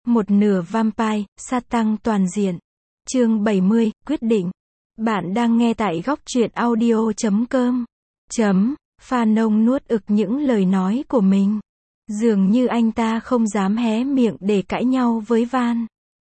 Một nửa vampire, sa tăng toàn diện. Chương 70, quyết định. Bạn đang nghe tại góc truyện audio.com. Phanon nuốt ực những lời nói của mình. Dường như anh ta không dám hé miệng để cãi nhau với Van.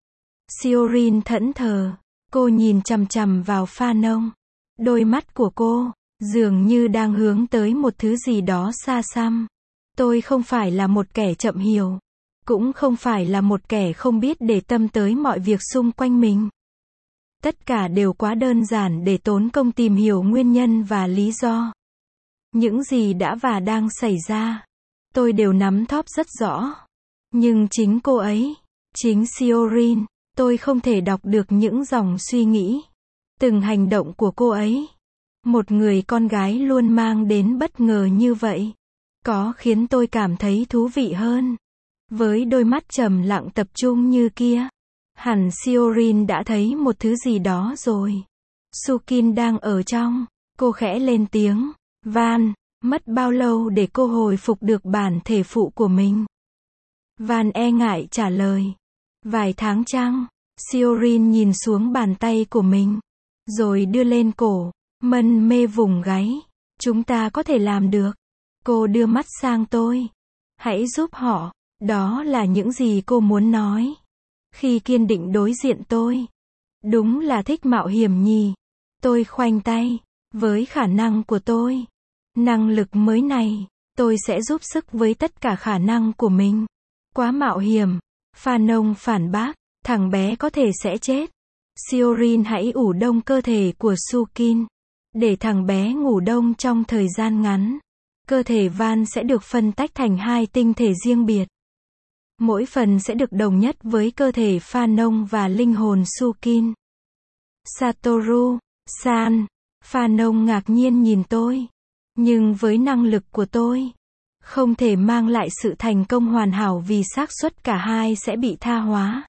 Siorin thẫn thờ. Cô nhìn chằm chằm vào Phanon. Đôi mắt của cô, dường như đang hướng tới một thứ gì đó xa xăm. Tôi không phải là một kẻ chậm hiểu. Cũng không phải là một kẻ không biết để tâm tới mọi việc xung quanh mình. Tất cả đều quá đơn giản để tốn công tìm hiểu nguyên nhân và lý do. Những gì đã và đang xảy ra, tôi đều nắm thóp rất rõ. Nhưng chính cô ấy, chính Siorin, tôi không thể đọc được những dòng suy nghĩ, từng hành động của cô ấy. Một người con gái luôn mang đến bất ngờ như vậy, có khiến tôi cảm thấy thú vị hơn. Với đôi mắt trầm lặng tập trung như kia, hẳn Siorin đã thấy một thứ gì đó rồi. Sukin đang ở trong, cô khẽ lên tiếng. Van, mất bao lâu để cô hồi phục được bản thể phụ của mình? Van e ngại trả lời. Vài tháng chăng? Siorin nhìn xuống bàn tay của mình, rồi đưa lên cổ, mân mê vùng gáy. Chúng ta có thể làm được. Cô đưa mắt sang tôi. Hãy giúp họ. Đó là những gì cô muốn nói. Khi kiên định đối diện tôi. Đúng là thích mạo hiểm nhỉ. Tôi khoanh tay. Với khả năng của tôi, năng lực mới này, tôi sẽ giúp sức với tất cả khả năng của mình. Quá mạo hiểm. Phanon phản bác. Thằng bé có thể sẽ chết. Siorin hãy ủ đông cơ thể của Sukin. Để thằng bé ngủ đông trong thời gian ngắn. Cơ thể Van sẽ được phân tách thành hai tinh thể riêng biệt. Mỗi phần sẽ được đồng nhất với cơ thể Phanon và linh hồn Sukin. Satoru, San. Phanon ngạc nhiên nhìn tôi. Nhưng với năng lực của tôi, không thể mang lại sự thành công hoàn hảo vì xác suất cả hai sẽ bị tha hóa.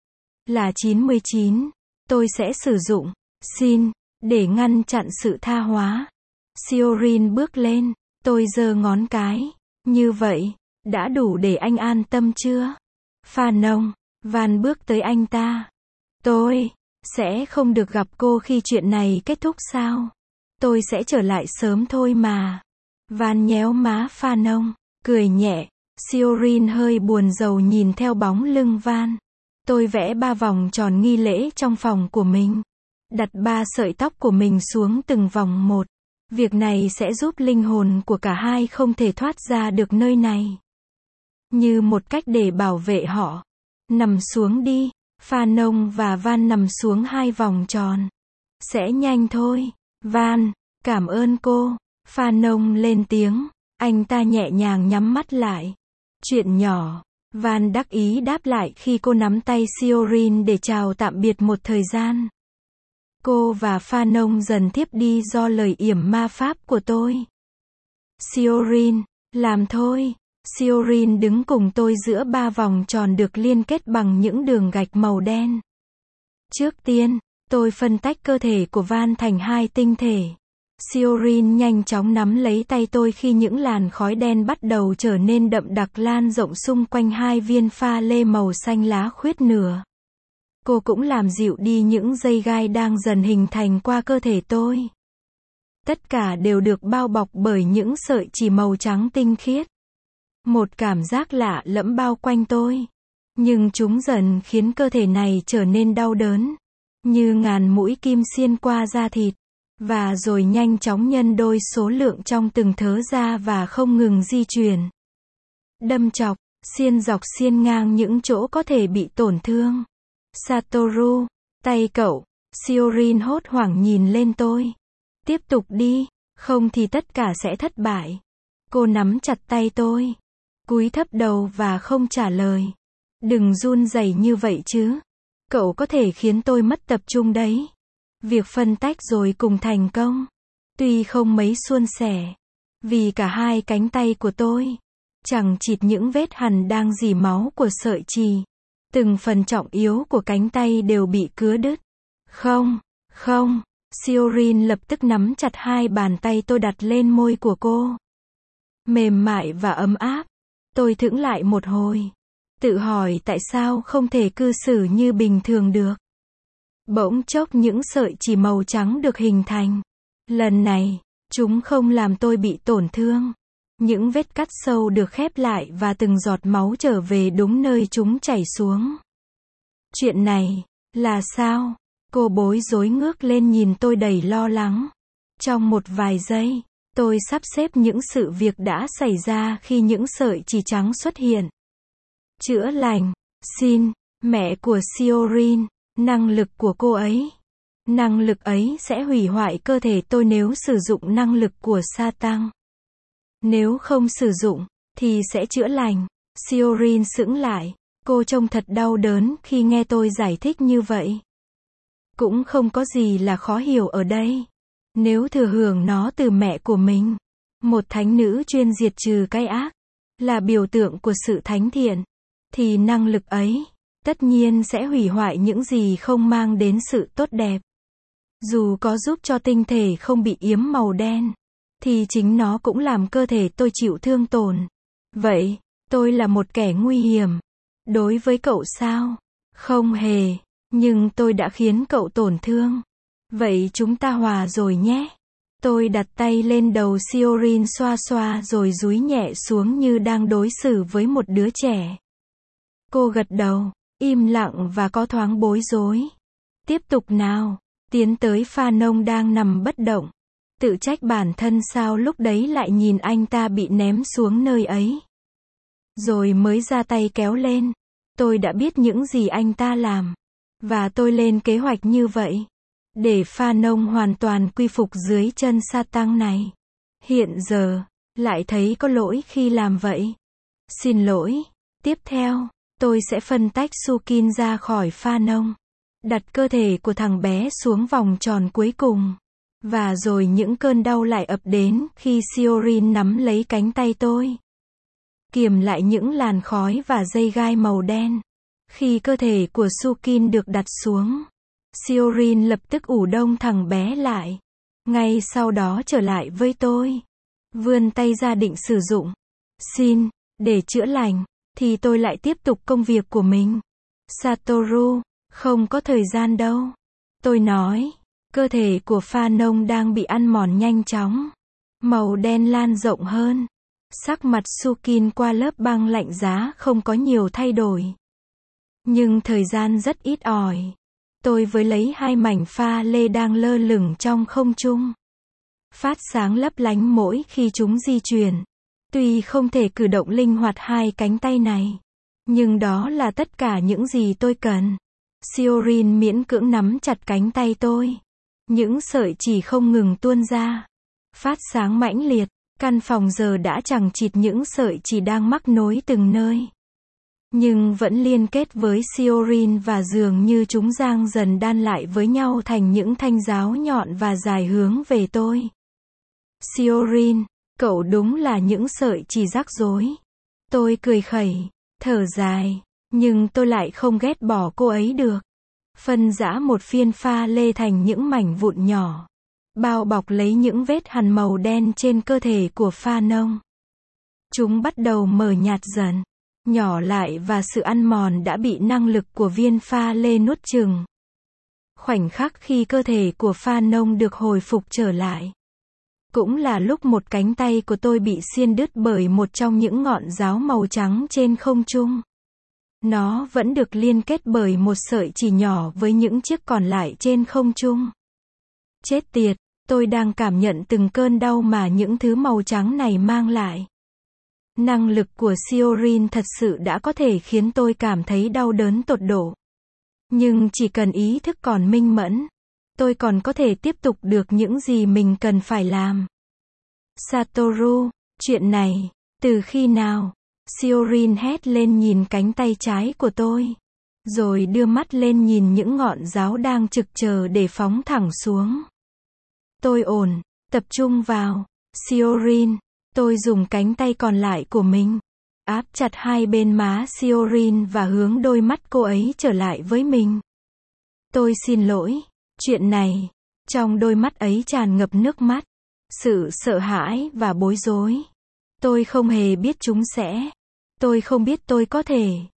Là 99. Tôi sẽ sử dụng Xin để ngăn chặn sự tha hóa. Siorin bước lên. Tôi giơ ngón cái. Như vậy, đã đủ để anh an tâm chưa? Phanon. Van bước tới anh ta. Tôi sẽ không được gặp cô khi chuyện này kết thúc sao? Tôi sẽ trở lại sớm thôi mà. Van nhéo má Phanon, cười nhẹ. Siorin hơi buồn rầu nhìn theo bóng lưng Van. Tôi vẽ 3 vòng tròn nghi lễ trong phòng của mình. Đặt 3 sợi tóc của mình xuống từng vòng một. Việc này sẽ giúp linh hồn của cả hai không thể thoát ra được nơi này. Như một cách để bảo vệ họ. Nằm xuống đi. Phanon và Van nằm xuống 2 vòng tròn. Sẽ nhanh thôi. Van, cảm ơn cô. Phanon lên tiếng. Anh ta nhẹ nhàng nhắm mắt lại. Chuyện nhỏ. Van đắc ý đáp lại khi cô nắm tay Siorin để chào tạm biệt một thời gian. Cô và Phanon dần thiếp đi do lời yểm ma pháp của tôi. Siorin, làm thôi. Siorin đứng cùng tôi giữa 3 vòng tròn được liên kết bằng những đường gạch màu đen. Trước tiên, tôi phân tách cơ thể của Van thành 2 tinh thể. Siorin nhanh chóng nắm lấy tay tôi khi những làn khói đen bắt đầu trở nên đậm đặc lan rộng xung quanh 2 viên pha lê màu xanh lá khuyết nửa. Cô cũng làm dịu đi những dây gai đang dần hình thành qua cơ thể tôi. Tất cả đều được bao bọc bởi những sợi chỉ màu trắng tinh khiết. Một cảm giác lạ lẫm bao quanh tôi. Nhưng chúng dần khiến cơ thể này trở nên đau đớn. Như ngàn mũi kim xiên qua da thịt. Và rồi nhanh chóng nhân đôi số lượng trong từng thớ da và không ngừng di chuyển. Đâm chọc, xiên dọc xiên ngang những chỗ có thể bị tổn thương. Satoru, tay cậu. Siorin hốt hoảng nhìn lên tôi. Tiếp tục đi, không thì tất cả sẽ thất bại. Cô nắm chặt tay tôi. Cúi thấp đầu và không trả lời. Đừng run rẩy như vậy chứ. Cậu có thể khiến tôi mất tập trung đấy. Việc phân tách rồi cùng thành công. Tuy không mấy suôn sẻ. Vì cả 2 cánh tay của tôi. Chẳng chịt những vết hằn đang rỉ máu của sợi chì. Từng phần trọng yếu của cánh tay đều bị cứa đứt. Không. Siorin lập tức nắm chặt 2 bàn tay tôi đặt lên môi của cô. Mềm mại và ấm áp. Tôi thững lại một hồi. Tự hỏi tại sao không thể cư xử như bình thường được. Bỗng chốc những sợi chỉ màu trắng được hình thành. Lần này, chúng không làm tôi bị tổn thương. Những vết cắt sâu được khép lại và từng giọt máu trở về đúng nơi chúng chảy xuống. Chuyện này, là sao? Cô bối rối ngước lên nhìn tôi đầy lo lắng. Trong một vài giây, tôi sắp xếp những sự việc đã xảy ra khi những sợi chỉ trắng xuất hiện. Chữa lành. Xin, mẹ của Siorin, năng lực của cô ấy. Năng lực ấy sẽ hủy hoại cơ thể tôi nếu sử dụng năng lực của Satan. Nếu không sử dụng, thì sẽ chữa lành. Siorin sững lại. Cô trông thật đau đớn khi nghe tôi giải thích như vậy. Cũng không có gì là khó hiểu ở đây. Nếu thừa hưởng nó từ mẹ của mình, một thánh nữ chuyên diệt trừ cái ác, là biểu tượng của sự thánh thiện, thì năng lực ấy, tất nhiên sẽ hủy hoại những gì không mang đến sự tốt đẹp. Dù có giúp cho tinh thể không bị yếm màu đen, thì chính nó cũng làm cơ thể tôi chịu thương tổn. Vậy, tôi là một kẻ nguy hiểm. Đối với cậu sao? Không hề. Nhưng tôi đã khiến cậu tổn thương. Vậy chúng ta hòa rồi nhé. Tôi đặt tay lên đầu Siorin xoa xoa rồi dúi nhẹ xuống như đang đối xử với một đứa trẻ. Cô gật đầu, im lặng và có thoáng bối rối. Tiếp tục nào. Tiến tới Pha Nông đang nằm bất động. Tự trách bản thân sao lúc đấy lại nhìn anh ta bị ném xuống nơi ấy. Rồi mới ra tay kéo lên. Tôi đã biết những gì anh ta làm. Và tôi lên kế hoạch như vậy. Để Pha Nông hoàn toàn quy phục dưới chân Satan này. Hiện giờ, lại thấy có lỗi khi làm vậy. Xin lỗi. Tiếp theo, tôi sẽ phân tách Sukin ra khỏi Pha Nông. Đặt cơ thể của thằng bé xuống vòng tròn cuối cùng. Và rồi những cơn đau lại ập đến khi Siorin nắm lấy cánh tay tôi. Kiềm lại những làn khói và dây gai màu đen. Khi cơ thể của Sukin được đặt xuống, Siorin lập tức ủ đông thằng bé lại. Ngay sau đó trở lại với tôi. Vươn tay ra định sử dụng. Xin, để chữa lành, thì tôi lại tiếp tục công việc của mình. Satoru, không có thời gian đâu. Tôi nói, cơ thể của Pha Nông đang bị ăn mòn nhanh chóng. Màu đen lan rộng hơn. Sắc mặt Sukin qua lớp băng lạnh giá không có nhiều thay đổi. Nhưng thời gian rất ít ỏi. Tôi với lấy hai mảnh pha lê đang lơ lửng trong không trung. Phát sáng lấp lánh mỗi khi chúng di chuyển. Tuy không thể cử động linh hoạt hai cánh tay này, nhưng đó là tất cả những gì tôi cần. Siorin miễn cưỡng nắm chặt cánh tay tôi. Những sợi chỉ không ngừng tuôn ra. Phát sáng mãnh liệt. Căn phòng giờ đã chằng chịt những sợi chỉ đang mắc nối từng nơi. Nhưng vẫn liên kết với Siorin và dường như chúng giang dần đan lại với nhau thành những thanh giáo nhọn và dài hướng về tôi. Siorin, cậu đúng là những sợi chỉ rắc rối. Tôi cười khẩy, thở dài, nhưng tôi lại không ghét bỏ cô ấy được. Phân rã một phiên pha lê thành những mảnh vụn nhỏ. Bao bọc lấy những vết hằn màu đen trên cơ thể của Pha Nông. Chúng bắt đầu mờ nhạt dần, nhỏ lại và sự ăn mòn đã bị năng lực của viên pha lê nuốt chửng. Khoảnh khắc khi cơ thể của Pha Nông được hồi phục trở lại, cũng là lúc một cánh tay của tôi bị xiên đứt bởi một trong những ngọn giáo màu trắng trên không trung. Nó vẫn được liên kết bởi một sợi chỉ nhỏ với những chiếc còn lại trên không trung. Chết tiệt, tôi đang cảm nhận từng cơn đau mà những thứ màu trắng này mang lại. Năng lực của Siorin thật sự đã có thể khiến tôi cảm thấy đau đớn tột độ. Nhưng chỉ cần ý thức còn minh mẫn, tôi còn có thể tiếp tục được những gì mình cần phải làm. Satoru, chuyện này, từ khi nào? Siorin hét lên nhìn cánh tay trái của tôi. Rồi đưa mắt lên nhìn những ngọn giáo đang trực chờ để phóng thẳng xuống. Tôi ổn, tập trung vào. Siorin, tôi dùng cánh tay còn lại của mình. Áp chặt hai bên má Siorin và hướng đôi mắt cô ấy trở lại với mình. Tôi xin lỗi. Chuyện này, trong đôi mắt ấy tràn ngập nước mắt. Sự sợ hãi và bối rối. Tôi không hề biết chúng sẽ. Tôi không biết tôi có thể.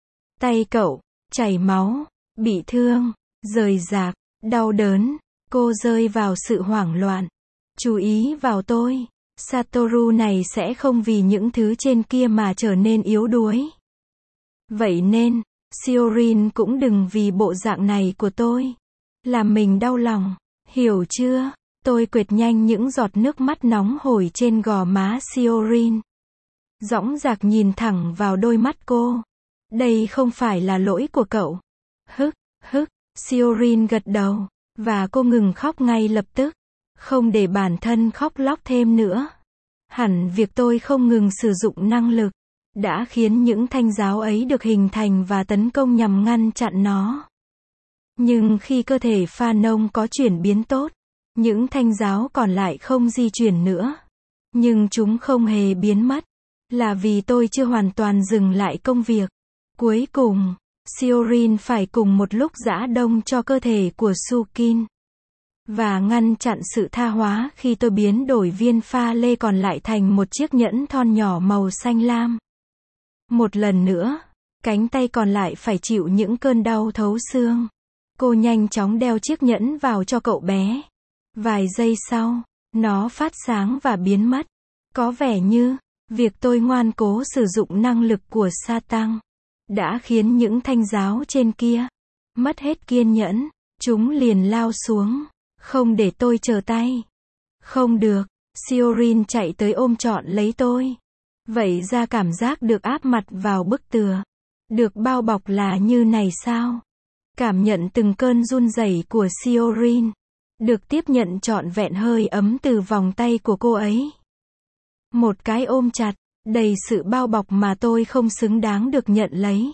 Tay cậu, chảy máu, bị thương, rời rạc, đau đớn. Cô rơi vào sự hoảng loạn. Chú ý vào tôi. Satoru này sẽ không vì những thứ trên kia mà trở nên yếu đuối. Vậy nên, Shiorin cũng đừng vì bộ dạng này của tôi làm mình đau lòng. Hiểu chưa? Tôi quệt nhanh những giọt nước mắt nóng hổi trên gò má Shiorin. Dõng dạc nhìn thẳng vào đôi mắt cô. Đây không phải là lỗi của cậu. Hức, hức, Shiorin gật đầu. Và cô ngừng khóc ngay lập tức. Không để bản thân khóc lóc thêm nữa. Hẳn việc tôi không ngừng sử dụng năng lực đã khiến những thanh giáo ấy được hình thành và tấn công nhằm ngăn chặn nó. Nhưng khi cơ thể Phanon có chuyển biến tốt, những thanh giáo còn lại không di chuyển nữa. Nhưng chúng không hề biến mất. Là vì tôi chưa hoàn toàn dừng lại công việc. Cuối cùng, Shiorin phải cùng một lúc giã đông cho cơ thể của Sukin. Và ngăn chặn sự tha hóa khi tôi biến đổi viên pha lê còn lại thành một chiếc nhẫn thon nhỏ màu xanh lam. Một lần nữa, cánh tay còn lại phải chịu những cơn đau thấu xương. Cô nhanh chóng đeo chiếc nhẫn vào cho cậu bé. Vài giây sau, nó phát sáng và biến mất. Có vẻ như, việc tôi ngoan cố sử dụng năng lực của Satan đã khiến những thanh giáo trên kia mất hết kiên nhẫn. Chúng liền lao xuống. Không để tôi trở tay. Không được. Shiorin chạy tới ôm trọn lấy tôi. Vậy ra cảm giác được áp mặt vào bức tường. Được bao bọc là như này sao? Cảm nhận từng cơn run rẩy của Shiorin. Được tiếp nhận trọn vẹn hơi ấm từ vòng tay của cô ấy. Một cái ôm chặt, đầy sự bao bọc mà tôi không xứng đáng được nhận lấy.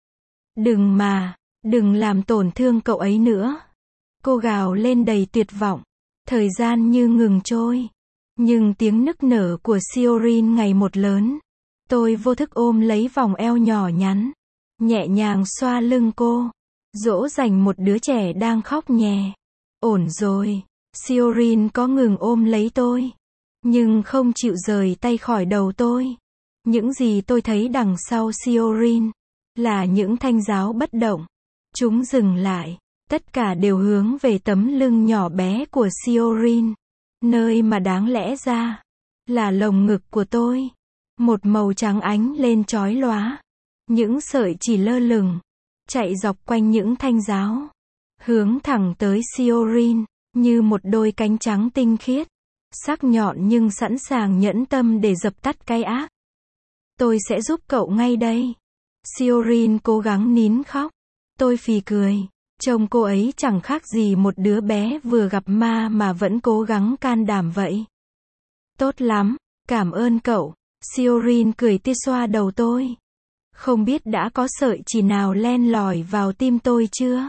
Đừng làm tổn thương cậu ấy nữa. Cô gào lên đầy tuyệt vọng. Thời gian như ngừng trôi. Nhưng tiếng nức nở của Shiorin ngày một lớn. Tôi vô thức ôm lấy vòng eo nhỏ nhắn. Nhẹ nhàng xoa lưng cô. Dỗ dành một đứa trẻ đang khóc nhè. Ổn rồi. Shiorin có ngừng ôm lấy tôi. Nhưng không chịu rời tay khỏi đầu tôi. Những gì tôi thấy đằng sau Shiorin là những thanh giáo bất động. Chúng dừng lại. Tất cả đều hướng về tấm lưng nhỏ bé của Shiorin. Nơi mà đáng lẽ ra là lồng ngực của tôi. Một màu trắng ánh lên chói lóa. Những sợi chỉ lơ lửng, chạy dọc quanh những thanh giáo. Hướng thẳng tới Shiorin, như một đôi cánh trắng tinh khiết. Sắc nhọn nhưng sẵn sàng nhẫn tâm để dập tắt cái ác. Tôi sẽ giúp cậu ngay đây. Shiorin cố gắng nín khóc. Tôi phì cười. Trông cô ấy chẳng khác gì một đứa bé vừa gặp ma mà vẫn cố gắng can đảm vậy. Tốt lắm, cảm ơn cậu. Shiorin cười tươi xoa đầu tôi. Không biết đã có sợi chỉ nào len lỏi vào tim tôi chưa?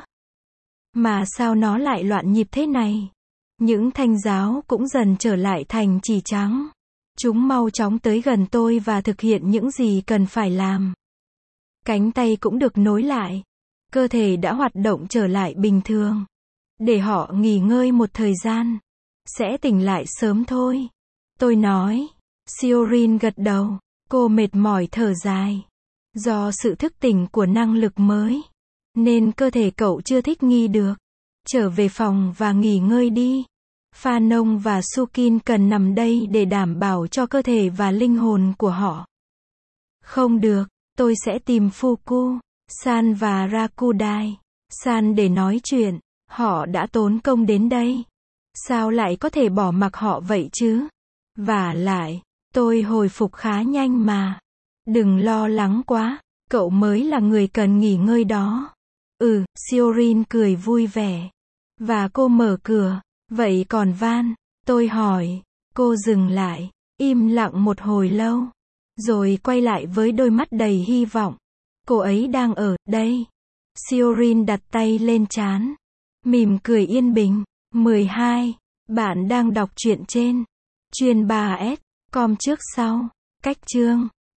Mà sao nó lại loạn nhịp thế này? Những thanh giáo cũng dần trở lại thành chỉ trắng. Chúng mau chóng tới gần tôi và thực hiện những gì cần phải làm. Cánh tay cũng được nối lại. Cơ thể đã hoạt động trở lại bình thường. Để họ nghỉ ngơi một thời gian. Sẽ tỉnh lại sớm thôi. Tôi nói. Shiorin gật đầu. Cô mệt mỏi thở dài. Do sự thức tỉnh của năng lực mới, nên cơ thể cậu chưa thích nghi được. Trở về phòng và nghỉ ngơi đi. Phanon và Sukin cần nằm đây để đảm bảo cho cơ thể và linh hồn của họ. Không được, tôi sẽ tìm Fuku, San và Rakudai, San để nói chuyện. Họ đã tốn công đến đây. Sao lại có thể bỏ mặc họ vậy chứ? Vả lại, tôi hồi phục khá nhanh mà. Đừng lo lắng quá, cậu mới là người cần nghỉ ngơi đó. Shiorin cười vui vẻ. Và cô mở cửa. Vậy còn Van? Tôi hỏi. Cô dừng lại, im lặng một hồi lâu. Rồi quay lại với đôi mắt đầy hy vọng. Cô ấy đang ở đây. Shiorin đặt tay lên trán. Mỉm cười yên bình. 12. Bạn đang đọc truyện trên Chuyên 3S.com trước sau. Cách chương